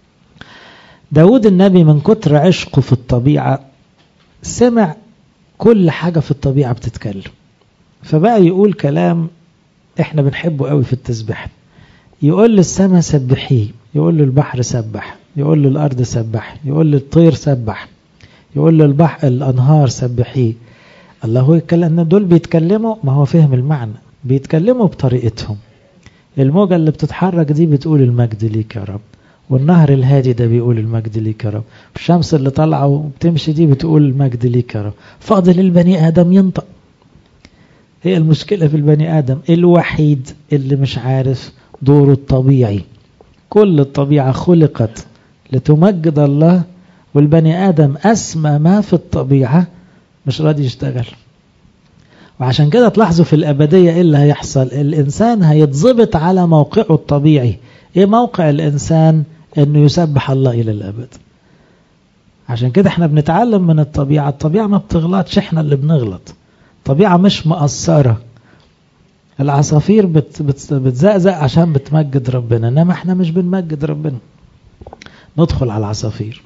داود النبي من كتر عشقه في الطبيعة سمع كل حاجة في الطبيعة بتتكلم، فبقى يقول كلام احنا بنحبه قوي في التسبيح. يقول للسماء سبحيه، يقول للبحر سبح، يقول للأرض سبح، يقول للطير سبح، يقول للبحر الأنهار سبحيه. الله هو يتكلم، دول بيتكلموا، ما هو فهم المعنى، بيتكلموا بطريقتهم. الموجة اللي بتتحرك دي بتقول المجد ليك يا رب، والنهر الهادي ده بيقول المجد ليك يا رب، الشمس اللي طالعة وبتمشي دي بتقول المجد ليك يا رب. فاضل البني آدم ينطق. هي المشكلة في البني آدم الوحيد اللي مش عارف دوره الطبيعي. كل الطبيعة خلقت لتمجد الله، والبني آدم أسمى ما في الطبيعة مش راضي يشتغل. وعشان كده تلاحظوا في الأبدية إيه اللي هيحصل. الإنسان هيتضبط على موقعه الطبيعي. إيه موقع الإنسان؟ إنه يسبح الله إلى الأبد. عشان كده احنا بنتعلم من الطبيعة. الطبيعة ما بتغلطش، احنا اللي بنغلط. الطبيعة مش مقصرة. العصافير بتزقزق عشان بتمجد ربنا، انما احنا مش بنمجد ربنا. ندخل على العصافير.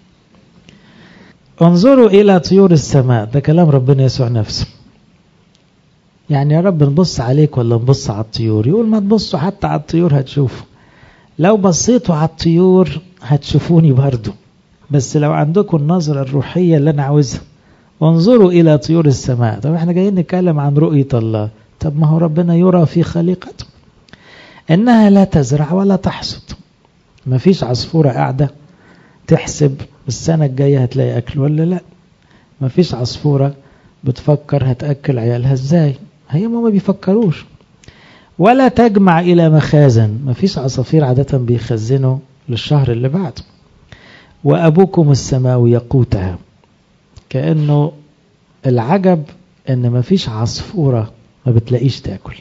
انظروا إلى طيور السماء، ده كلام ربنا يسوع نفسه. يعني يا رب نبص عليك ولا نبص على الطيور؟ يقول ما تبصوا حتى على الطيور هتشوفوا. لو بصيتوا على الطيور هتشوفوني برضو، بس لو عندكم النظرة الروحية اللي أنا عاوزها. وانظروا إلى طيور السماء. طب احنا جايين نتكلم عن رؤية الله. طب ما هو ربنا يرى في خليقته إنها لا تزرع ولا تحصد. ما فيش عصفورة قاعدة تحسب السنة الجاية هتلاقي أكل ولا لا. ما فيش عصفورة بتفكر هتأكل عيالها ازاي، هي ما بيفكروش. ولا تجمع إلى مخازن، ما فيش عصافير عادة بيخزنوا للشهر اللي بعده. وأبوكم السماوي يقوتها. كأنه العجب ان ما فيش عصفورة ما بتلاقيش تاكل.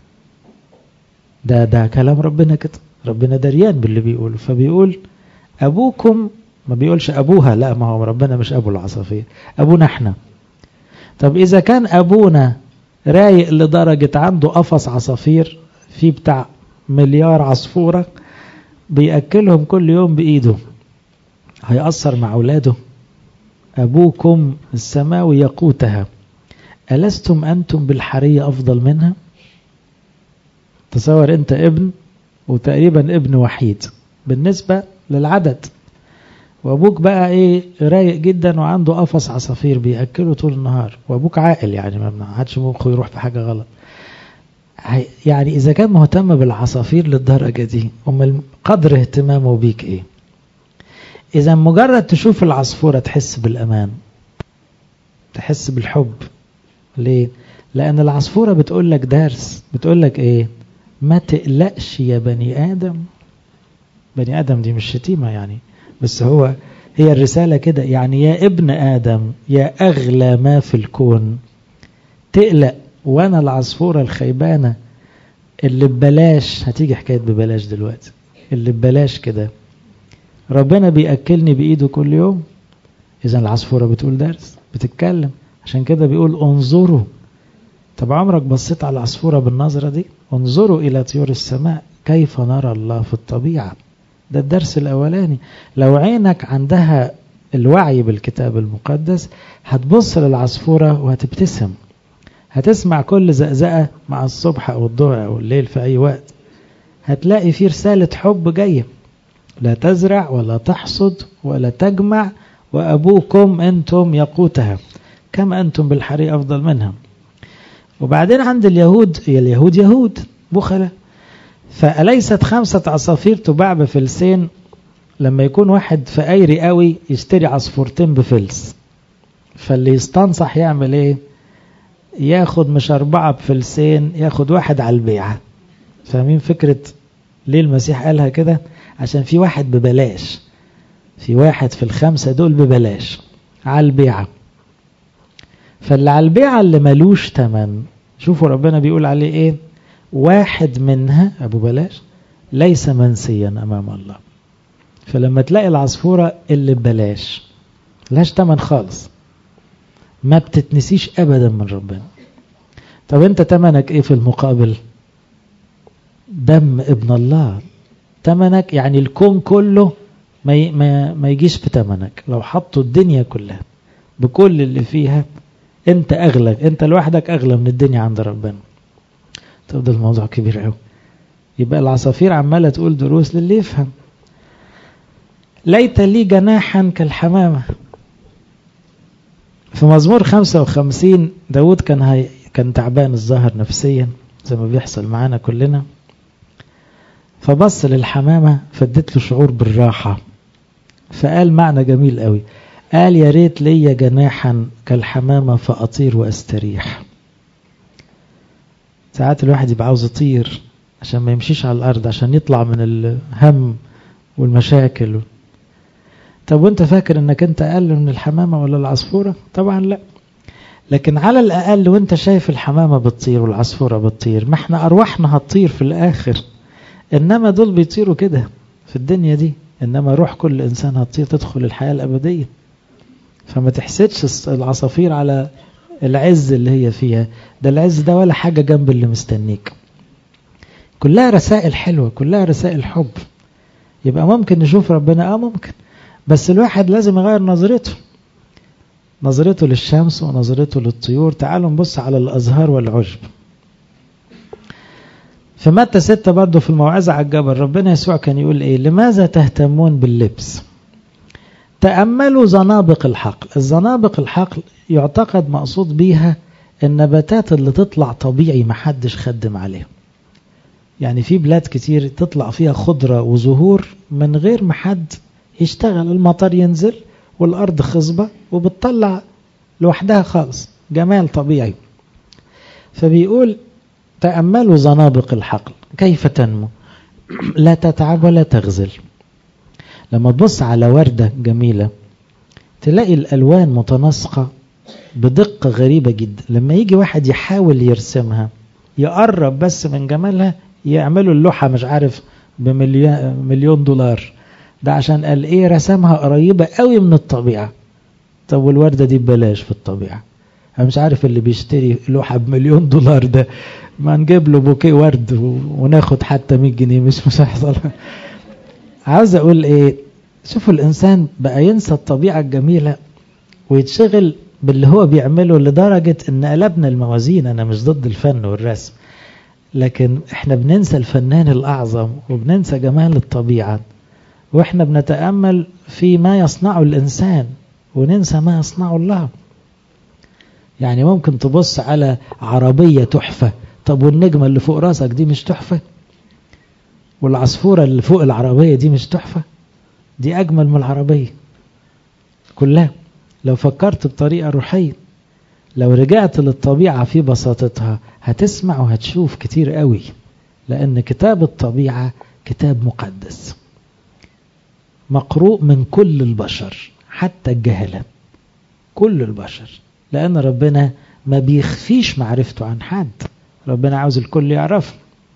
ده كلام ربنا كده. ربنا دريان باللي بيقوله، فبيقول أبوكم، ما بيقولش أبوها، لا، ما هو ربنا مش أبو العصافير، أبونا احنا. طب إذا كان أبونا رايق لدرجة عنده قفص عصافير فيه بتاع 1,000,000,000 عصفورة بيأكلهم كل يوم بإيده، هيأثر مع أولاده؟ أبوكم السماوي يقوتها، ألستم أنتم بالحرية أفضل منها؟ تصور أنت ابن، وتقريبا ابن وحيد بالنسبة للعدد، وأبوك بقى إيه رايق جدا وعنده قفص عصافير بيأكله طول النهار، وأبوك عاقل يعني ما حدش ممكن يروح في حاجة غلط. يعني إذا كان مهتم بالعصافير للدرجة دي، قدر اهتمامه بيك إيه؟ إذا مجرد تشوف العصفورة تحس بالأمان، تحس بالحب. ليه؟ لأن العصفورة بتقول لك درس، بتقول لك إيه؟ ما تقلقش يا بني آدم. بني آدم دي مش شتيمة يعني، بس هي الرسالة كده يعني. يا ابن آدم، يا أغلى ما في الكون، تقلق وأنا العصفورة الخيبانة اللي ببلاش. هتيجي حكاية ببلاش دلوقتي. اللي ببلاش كده ربنا بيأكلني بإيده كل يوم. إذن العصفورة بتقول درس، بتتكلم. عشان كده بيقول انظروا. طب عمرك بصيت على العصفورة بالنظرة دي؟ انظروا إلى طيور السماء كيف نرى الله في الطبيعة. ده الدرس الأولاني. لو عينك عندها الوعي بالكتاب المقدس هتبص للعصفورة وهتبتسم. هتسمع كل زقزقة مع الصبح أو الظهر أو الليل في أي وقت، هتلاقي فيه رسالة حب جاية. لا تزرع ولا تحصد ولا تجمع، وأبوكم أنتم يقوتها، كم أنتم بالحري أفضل منها. وبعدين عند اليهود، اليهود يهود بخلة، فأليست 5 عصافير تباع بفلسين؟ لما يكون واحد فقيري قوي يشتري عصفورتين بفلس، فاللي يستنصح يعمل ايه؟ ياخد مش 4 بفلسين، ياخد 1 على البيعة. فاهمين فكرة ليه المسيح قالها كده؟ عشان في 1 ببلاش، في 1 في ال5 دول ببلاش على البيعة. فاللي على البيعة اللي ملوش تمن، شوفوا ربنا بيقول عليه ايه، واحد منها ابو بلاش ليس منسيا امام الله. فلما تلاقي العصفورة اللي ببلاش لهاش تمن خالص، ما بتتنسيش ابدا من ربنا. طب انت تمنك ايه في المقابل؟ دم ابن الله. تمنك يعني الكون كله ما يجيش في تمنك. لو حطوا الدنيا كلها بكل اللي فيها، انت اغلى، انت لوحدك اغلى من الدنيا عند ربنا. طب ده الموضوع كبير قوي. يبقى العصافير عمالة تقول دروس للي يفهم. ليت لي جناحا كالحمامة. في مزمور 55 داود كان تعبان الظاهر نفسيا زي ما بيحصل معانا كلنا، فبص للحمامة فادت له شعور بالراحة، فقال معنى جميل قوي، قال يا ريت لي جناحا كالحمامة فأطير وأستريح. ساعات الواحد يبقى عاوز يطير عشان ما يمشيش على الأرض، عشان يطلع من الهم والمشاكل. طب وانت فاكر انك انت اقل من الحمامة ولا العصفورة؟ طبعا لا. لكن على الاقل وانت شايف الحمامة بتطير والعصفورة بتطير، ما احنا ارواحنا هتطير في الاخر، انما دول بيطيروا كده في الدنيا دي، انما روح كل انسان هتطير تدخل الحياة الابدية. فما تحسدش العصافير على العز اللي هي فيها، ده العز ده ولا حاجة جنب اللي مستنيك. كلها رسائل حلوة، كلها رسائل حب. يبقى ممكن نشوف ربنا، ممكن، بس الواحد لازم يغير نظرته للشمس ونظرته للطيور. تعالوا نبص على الأزهار والعشب. في متى 6 برضو في الموعظة على الجبل ربنا يسوع كان يقول ايه، لماذا تهتمون باللبس؟ تأملوا زنابق الحقل. الزنابق الحقل يعتقد مقصود بيها النباتات اللي تطلع طبيعي محدش خدم عليها. يعني في بلاد كتير تطلع فيها خضرة وزهور من غير ما حد يشتغل، المطر ينزل والأرض خصبة وبتطلع لوحدها خالص، جمال طبيعي. فبيقول تأملوا زنابق الحقل كيف تنمو، لا تتعب ولا تغزل. لما تبص على وردة جميلة تلاقي الألوان متناسقة بدقة غريبة جدا. لما يجي واحد يحاول يرسمها يقرب بس من جمالها يعملوا اللوحة مش عارف بمليون دولار، ده عشان قال ايه رسمها قريبة قوي من الطبيعة. طب والوردة دي ببلاش في الطبيعة. انا مش عارف اللي بيشتري لوحة بمليون دولار ده ما نجيب له بوكيه ورد وناخد حتى 100 جنيه مش هيحصل. عاوز اقول ايه، شوفوا الانسان بقى ينسى الطبيعة الجميلة ويتشغل باللي هو بيعمله لدرجة ان قلبنا الموازين. انا مش ضد الفن والرسم، لكن احنا بننسى الفنان الاعظم وبننسى جمال الطبيعة، واحنا بنتأمل في ما يصنعه الانسان وننسى ما يصنعه الله. يعني ممكن تبص على عربية تحفة، طب والنجمة اللي فوق راسك دي مش تحفة؟ والعصفورة اللي فوق العربية دي مش تحفة؟ دي أجمل من العربية كلها. لو فكرت بطريقة روحية، لو رجعت للطبيعة في بساطتها هتسمع وهتشوف كتير قوي، لأن كتاب الطبيعة كتاب مقدس مقروء من كل البشر حتى الجهلة، كل البشر، لأن ربنا ما بيخفيش معرفته عن حد، ربنا عاوز الكل يعرف.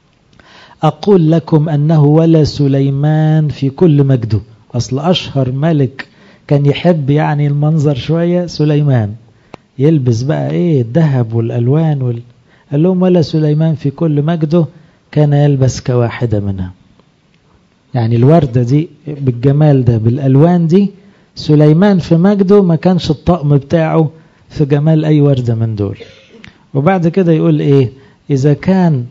أقول لكم أنه ولا سليمان في كل مجده. أصل أشهر ملك كان يحب يعني المنظر شوية سليمان، يلبس بقى إيه الذهب والألوان قال لهم ولا سليمان في كل مجده كان يلبس كواحدة منها. يعني الوردة دي بالجمال ده بالألوان دي، سليمان في مجده ما كانش الطقم بتاعه في جمال أي وردة من دول. وبعد كده يقول إيه، إذا كان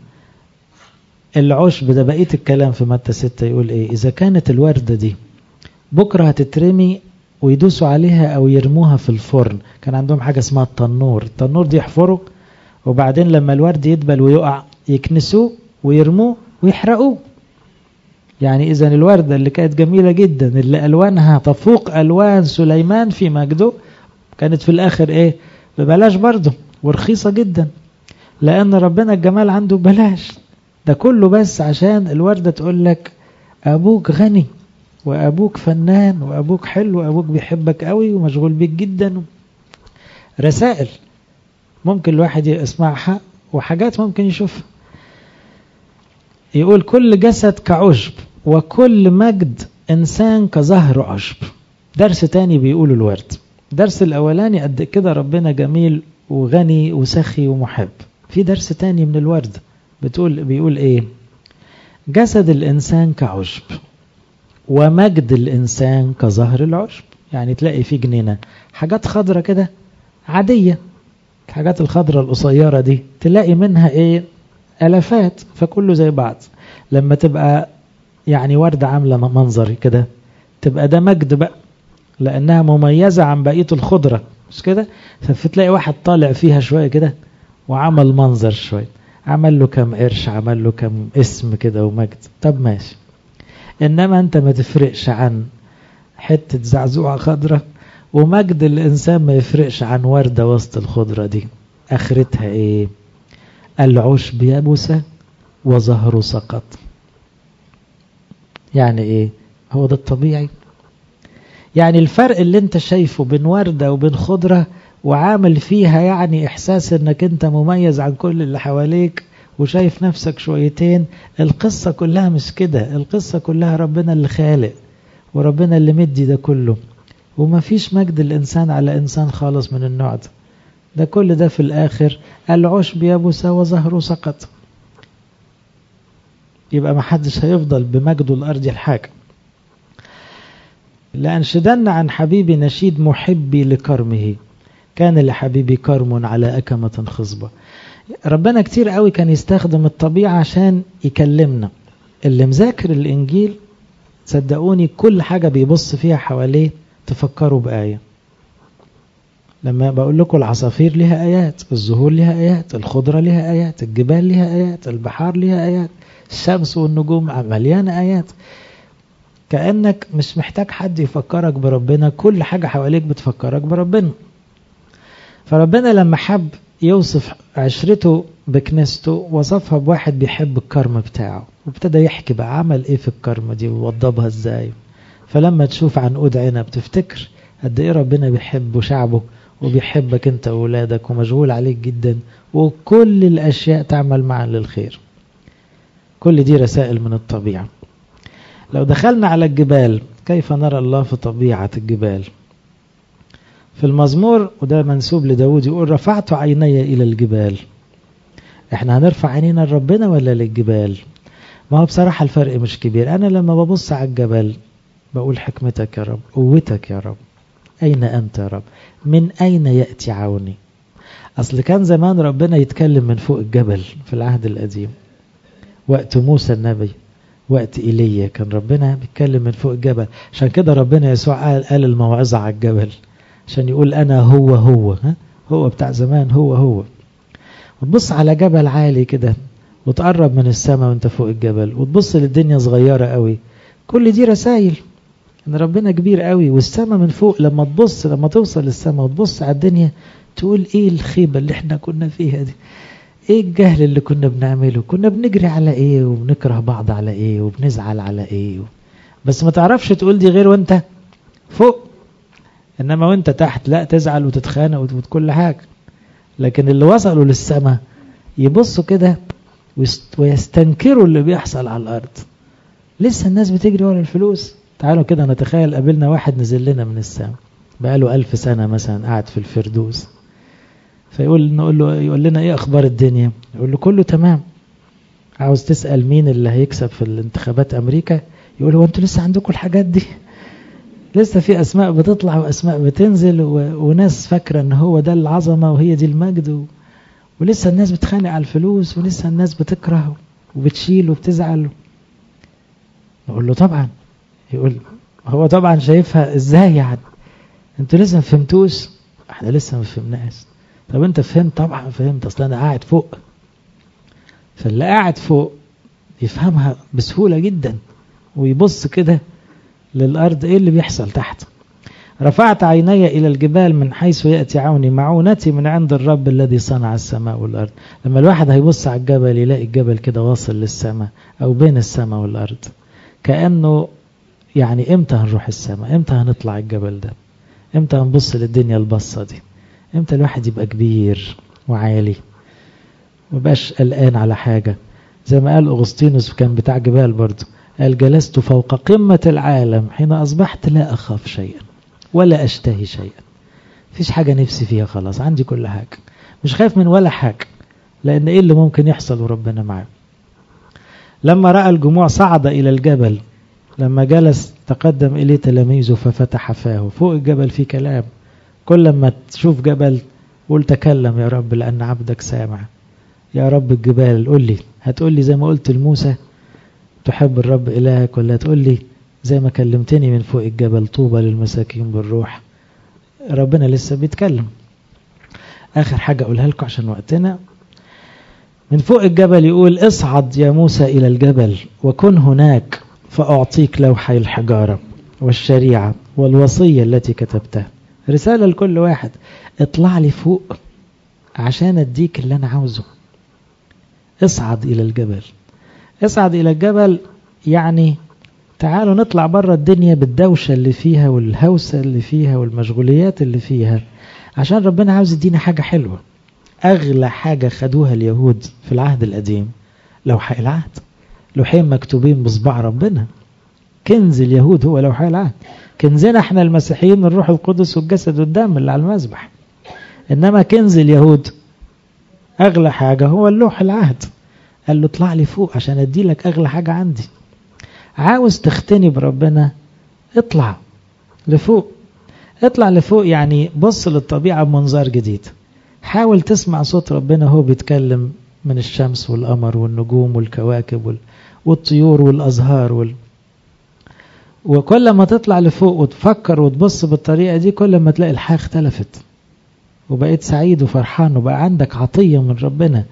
العشب ده، بقية الكلام في متى 6 يقول إيه، إذا كانت الوردة دي بكرة هتترمي ويدوسوا عليها أو يرموها في الفرن، كان عندهم حاجة اسمها التنور دي يحفروا، وبعدين لما الورد يدبل ويقع يكنسوه ويرموه ويحرقوه. يعني إذا الوردة اللي كانت جميلة جدا اللي ألوانها تفوق ألوان سليمان في مجده كانت في الآخر إيه، ببلاش برضه ورخيصة جدا، لأن ربنا الجمال عنده ببلاش. ده كله بس عشان الوردة تقول لك أبوك غني وأبوك فنان وأبوك حلو وأبوك بيحبك قوي ومشغول بيك جدا. رسائل. ممكن الواحد يسمعها وحاجات ممكن يشوفها. يقول كل جسد كعشب وكل مجد إنسان كزهر عشب. درس تاني بيقوله الورد. درس الأولاني قد كده ربنا جميل وغني وسخي ومحب. في درس تاني من الورد بيقول ايه؟ جسد الإنسان كعشب ومجد الإنسان كزهر العشب. يعني تلاقي في جنينة حاجات خضرة كده عادية، الحاجات الخضرة القصيرة دي تلاقي منها ايه؟ ألفات، فكله زي بعض. لما تبقى يعني وردة عاملة منظر كده تبقى ده مجد بقى، لأنها مميزة عن بقية الخضرة، مش كده؟ فتلاقي واحد طالع فيها شوية كده وعمل منظر شوية، عمل له كم قرش، عمل له كم اسم كده ومجد. طب ماشي. إنما أنت ما تفرقش عن حتة زعزوعة خضرة، ومجد الإنسان ما يفرقش عن وردة وسط الخضرة دي. آخرتها إيه؟ العشب يبس وزهر سقط. يعني إيه؟ هو ده الطبيعي. يعني الفرق اللي انت شايفه بين وردة وبين خضرة وعامل فيها يعني إحساس انك انت مميز عن كل اللي حواليك وشايف نفسك شويتين، القصة كلها مش كده. القصة كلها ربنا اللي خالق وربنا اللي مدي ده كله، وما فيش مجد الإنسان على إنسان خالص من النوع ده. ده كل ده في الآخر العشب يبس وزهر سقط. يبقى ما حدش هيفضل بمجده الأرضي الحاكم. لأنشدن عن حبيبي نشيد محبي لكرمه، كان لحبيبي كرم على أكمة خصبة. ربنا كتير قوي كان يستخدم الطبيعة عشان يكلمنا. اللي مذاكر الإنجيل صدقوني كل حاجة بيبص فيها حواليه تفكروا بآية. لما بقول لكم العصافير لها آيات، الزهور لها آيات، الخضرة لها آيات، الجبال لها آيات، البحار لها آيات، الشمس والنجوم مليانة آيات. كأنك مش محتاج حد يفكرك بربنا، كل حاجة حواليك بتفكرك بربنا. فربنا لما حب يوصف عشرته بكنيسته وصفها بواحد بيحب الكرم بتاعه، وابتدى يحكي بقى عمل ايه في الكرم دي ووضبها ازاي. فلما تشوف عنقود عنب تفتكر قد ايه ربنا بيحب شعبه وبيحبك انت وولادك ومشغول عليك جدا، وكل الاشياء تعمل معا للخير. كل دي رسائل من الطبيعة. لو دخلنا على الجبال، كيف نرى الله في طبيعة الجبال؟ في المزمور، وده منسوب لداود، يقول رفعت عيني إلى الجبال. احنا هنرفع عينينا لربنا ولا للجبال؟ ما هو بصراحة الفرق مش كبير. أنا لما ببص على الجبل بقول حكمتك يا رب، قوتك يا رب، أين أنت يا رب، من أين يأتي عوني. أصل كان زمان ربنا يتكلم من فوق الجبل في العهد القديم، وقت موسى النبي، وقت إيليا، كان ربنا بيتكلم من فوق الجبل. عشان كده ربنا يسوع قال الموعظة على الجبل، عشان يقول أنا هو هو بتاع زمان، هو. وتبص على جبل عالي كده وتقرب من السماء وانت فوق الجبل، وتبص للدنيا صغيرة قوي. كل دي رسائل ان ربنا كبير قوي. والسماء من فوق لما تبص، لما توصل للسماء وتبص على الدنيا تقول ايه الخيبة اللي احنا كنا فيها دي، ايه الجهل اللي كنا بنعمله، كنا بنجري على ايه وبنكره بعض على ايه وبنزعل على ايه. بس ما تعرفش تقول دي غير وانت فوق. انما وانت تحت لا، تزعل وتتخانق وكل حاجة. لكن اللي وصلوا للسماء يبصوا كده ويستنكروا اللي بيحصل على الارض. لسه الناس بتجري ورا الفلوس. تعالوا كده نتخيل قابلنا واحد نزل لنا من السماء بقاله 1000 سنة مثلا قاعد في الفردوس، يقول لنا ايه اخبار الدنيا؟ يقول له كله تمام. عاوز تسأل مين اللي هيكسب في الانتخابات امريكا؟ يقول هو انتوا لسه عندكم الحاجات دي؟ لسه في اسماء بتطلع واسماء بتنزل وناس فاكرة ان هو ده العظمة وهي دي المجد ولسه الناس بتخانق على الفلوس، ولسه الناس بتكره وبتشيل وبتزعل. نقول له طبعا. يقول هو طبعا شايفها ازاي يعني؟ انتوا لسه ما فهمتوش؟ احنا لسه ما فهمناش. طب انت فهمت؟ طبعا فهمت، اصل انا قاعد فوق. فاللي قاعد فوق يفهمها بسهولة جدا ويبص كده للأرض ايه اللي بيحصل تحت. رفعت عيني إلى الجبال من حيث يأتي عوني، معونتي من عند الرب الذي صنع السماء والأرض. لما الواحد هيبص على الجبل يلاقي الجبل كده واصل للسماء أو بين السماء والأرض، كأنه يعني امتى هنروح السماء؟ امتى هنطلع الجبل ده؟ امتى هنبص للدنيا البصة دي؟ امتى الواحد يبقى كبير وعالي، مبقاش قلقان على حاجة. زي ما قال أغسطينوس كان بتاع جبال برضو، قال جلست فوق قمة العالم حين أصبحت لا أخاف شيئا ولا أشتهي شيئا. فيش حاجة نفسي فيها، خلاص عندي كل حاجة، مش خايف من ولا حاجة، لأن إيه اللي ممكن يحصل وربنا معاه. لما رأى الجموع صعد إلى الجبل، لما جلس تقدم إليه تلاميذه ففتح فاه. فوق الجبل في كلام، كل ما تشوف جبل قول تكلم يا رب لأن عبدك سامع. يا رب الجبال قول لي، هتقول لي زي ما قلت لموسى تحب الرب إلهك، ولا هتقول لي زي ما كلمتني من فوق الجبل طوبى للمساكين بالروح. ربنا لسه بيتكلم. آخر حاجة أقولها لكم عشان وقتنا، من فوق الجبل يقول اصعد يا موسى إلى الجبل وكن هناك فأعطيك لوحي الحجارة والشريعة والوصية التي كتبتها. رسالة لكل واحد، اطلع لي فوق عشان اديك اللي انا عاوزه. اصعد الى الجبل. اصعد الى الجبل يعني تعالوا نطلع بره الدنيا بالدوشة اللي فيها والهوسة اللي فيها والمشغوليات اللي فيها، عشان ربنا عاوز يدينا حاجة حلوة. اغلى حاجة خدوها اليهود في العهد القديم لوحي العهد، لوحين مكتوبين بصباع ربنا. كنز اليهود هو لوحي العهد، كنزنا احنا المسيحيين الروح القدس والجسد والدم اللي على المذبح. انما كنز اليهود اغلى حاجة هو اللوح العهد. قال له اطلع لي فوق عشان ادي لك اغلى حاجة عندي. عاوز تختني بربنا اطلع لفوق. اطلع لفوق يعني بص للطبيعة بمنظار جديد. حاول تسمع صوت ربنا هو بيتكلم من الشمس والقمر والنجوم والكواكب والطيور والازهار وكل ما تطلع لفوق وتفكر وتبص بالطريقة دي، كل ما تلاقي الحياة اختلفت وبقيت سعيد وفرحان وبقى عندك عطية من ربنا.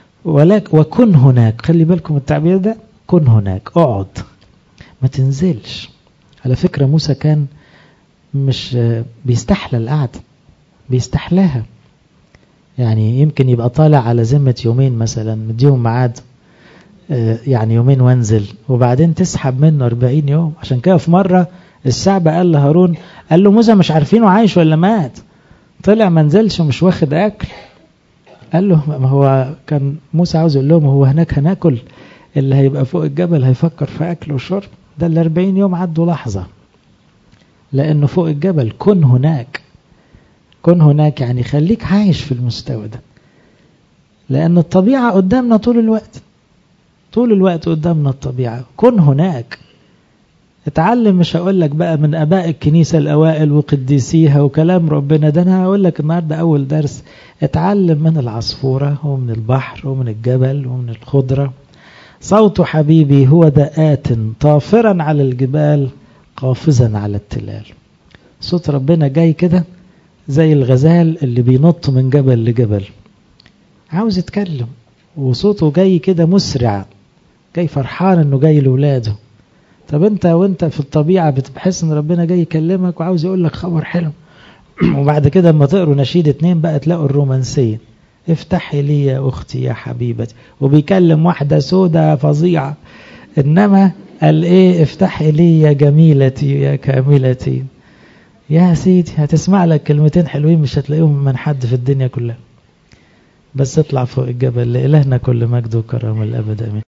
وكن هناك، خلي بالكم التعبير ده، كن هناك، اقعد ما تنزلش. على فكرة موسى كان مش بيستحلى القعدة، بيستحلاها. يعني يمكن يبقى طالع على ذمة يومين مثلا، مديهم ميعاد يعني يومين وانزل، وبعدين تسحب منه 40 يوم. عشان كده في مرة الشعب قال لهارون، قال له موسى مش عارفينه عايش ولا مات، طلع منزلش ومش واخد أكل. قال له ما هو كان موسى عاوز يقول لهم هو هناك هناكل، اللي هيبقى فوق الجبل هيفكر في أكل وشرب. ده 40 يوم عدوا لحظة، لأنه فوق الجبل. كن هناك، كن هناك يعني خليك عايش في المستوى ده، لأن الطبيعة قدامنا طول الوقت، طول الوقت قدامنا الطبيعة. كن هناك، اتعلم. مش هقول لك بقى من أباء الكنيسة الأوائل وقديسيها وكلام ربنا، ده أنا هقول لك النهاردة أول درس. اتعلم من العصفورة ومن البحر ومن الجبل ومن الخضرة. صوت حبيبي هو دآت طافرا على الجبال قافزا على التلال. صوت ربنا جاي كده زي الغزال اللي بينط من جبل لجبل، عاوز يتكلم، وصوته جاي كده مسرع، جاي فرحان انه جاي لولاده. طب انت وانت في الطبيعة بتحس ان ربنا جاي يكلمك وعاوز يقول لك خبر حلو. وبعد كده اما تقروا نشيد 2 بقى تلاقوا الرومانسية، افتحي لي يا اختي يا حبيبتي، وبيكلم واحدة سودة فظيعة. انما قال ايه؟ افتحي لي يا جميلتي يا كاملتي. يا سيدي هتسمع لك كلمتين حلوين مش هتلاقيهم من حد في الدنيا كلها. بس اطلع فوق الجبل. لإلهنا كل مجد وكرم الأبد. آمين.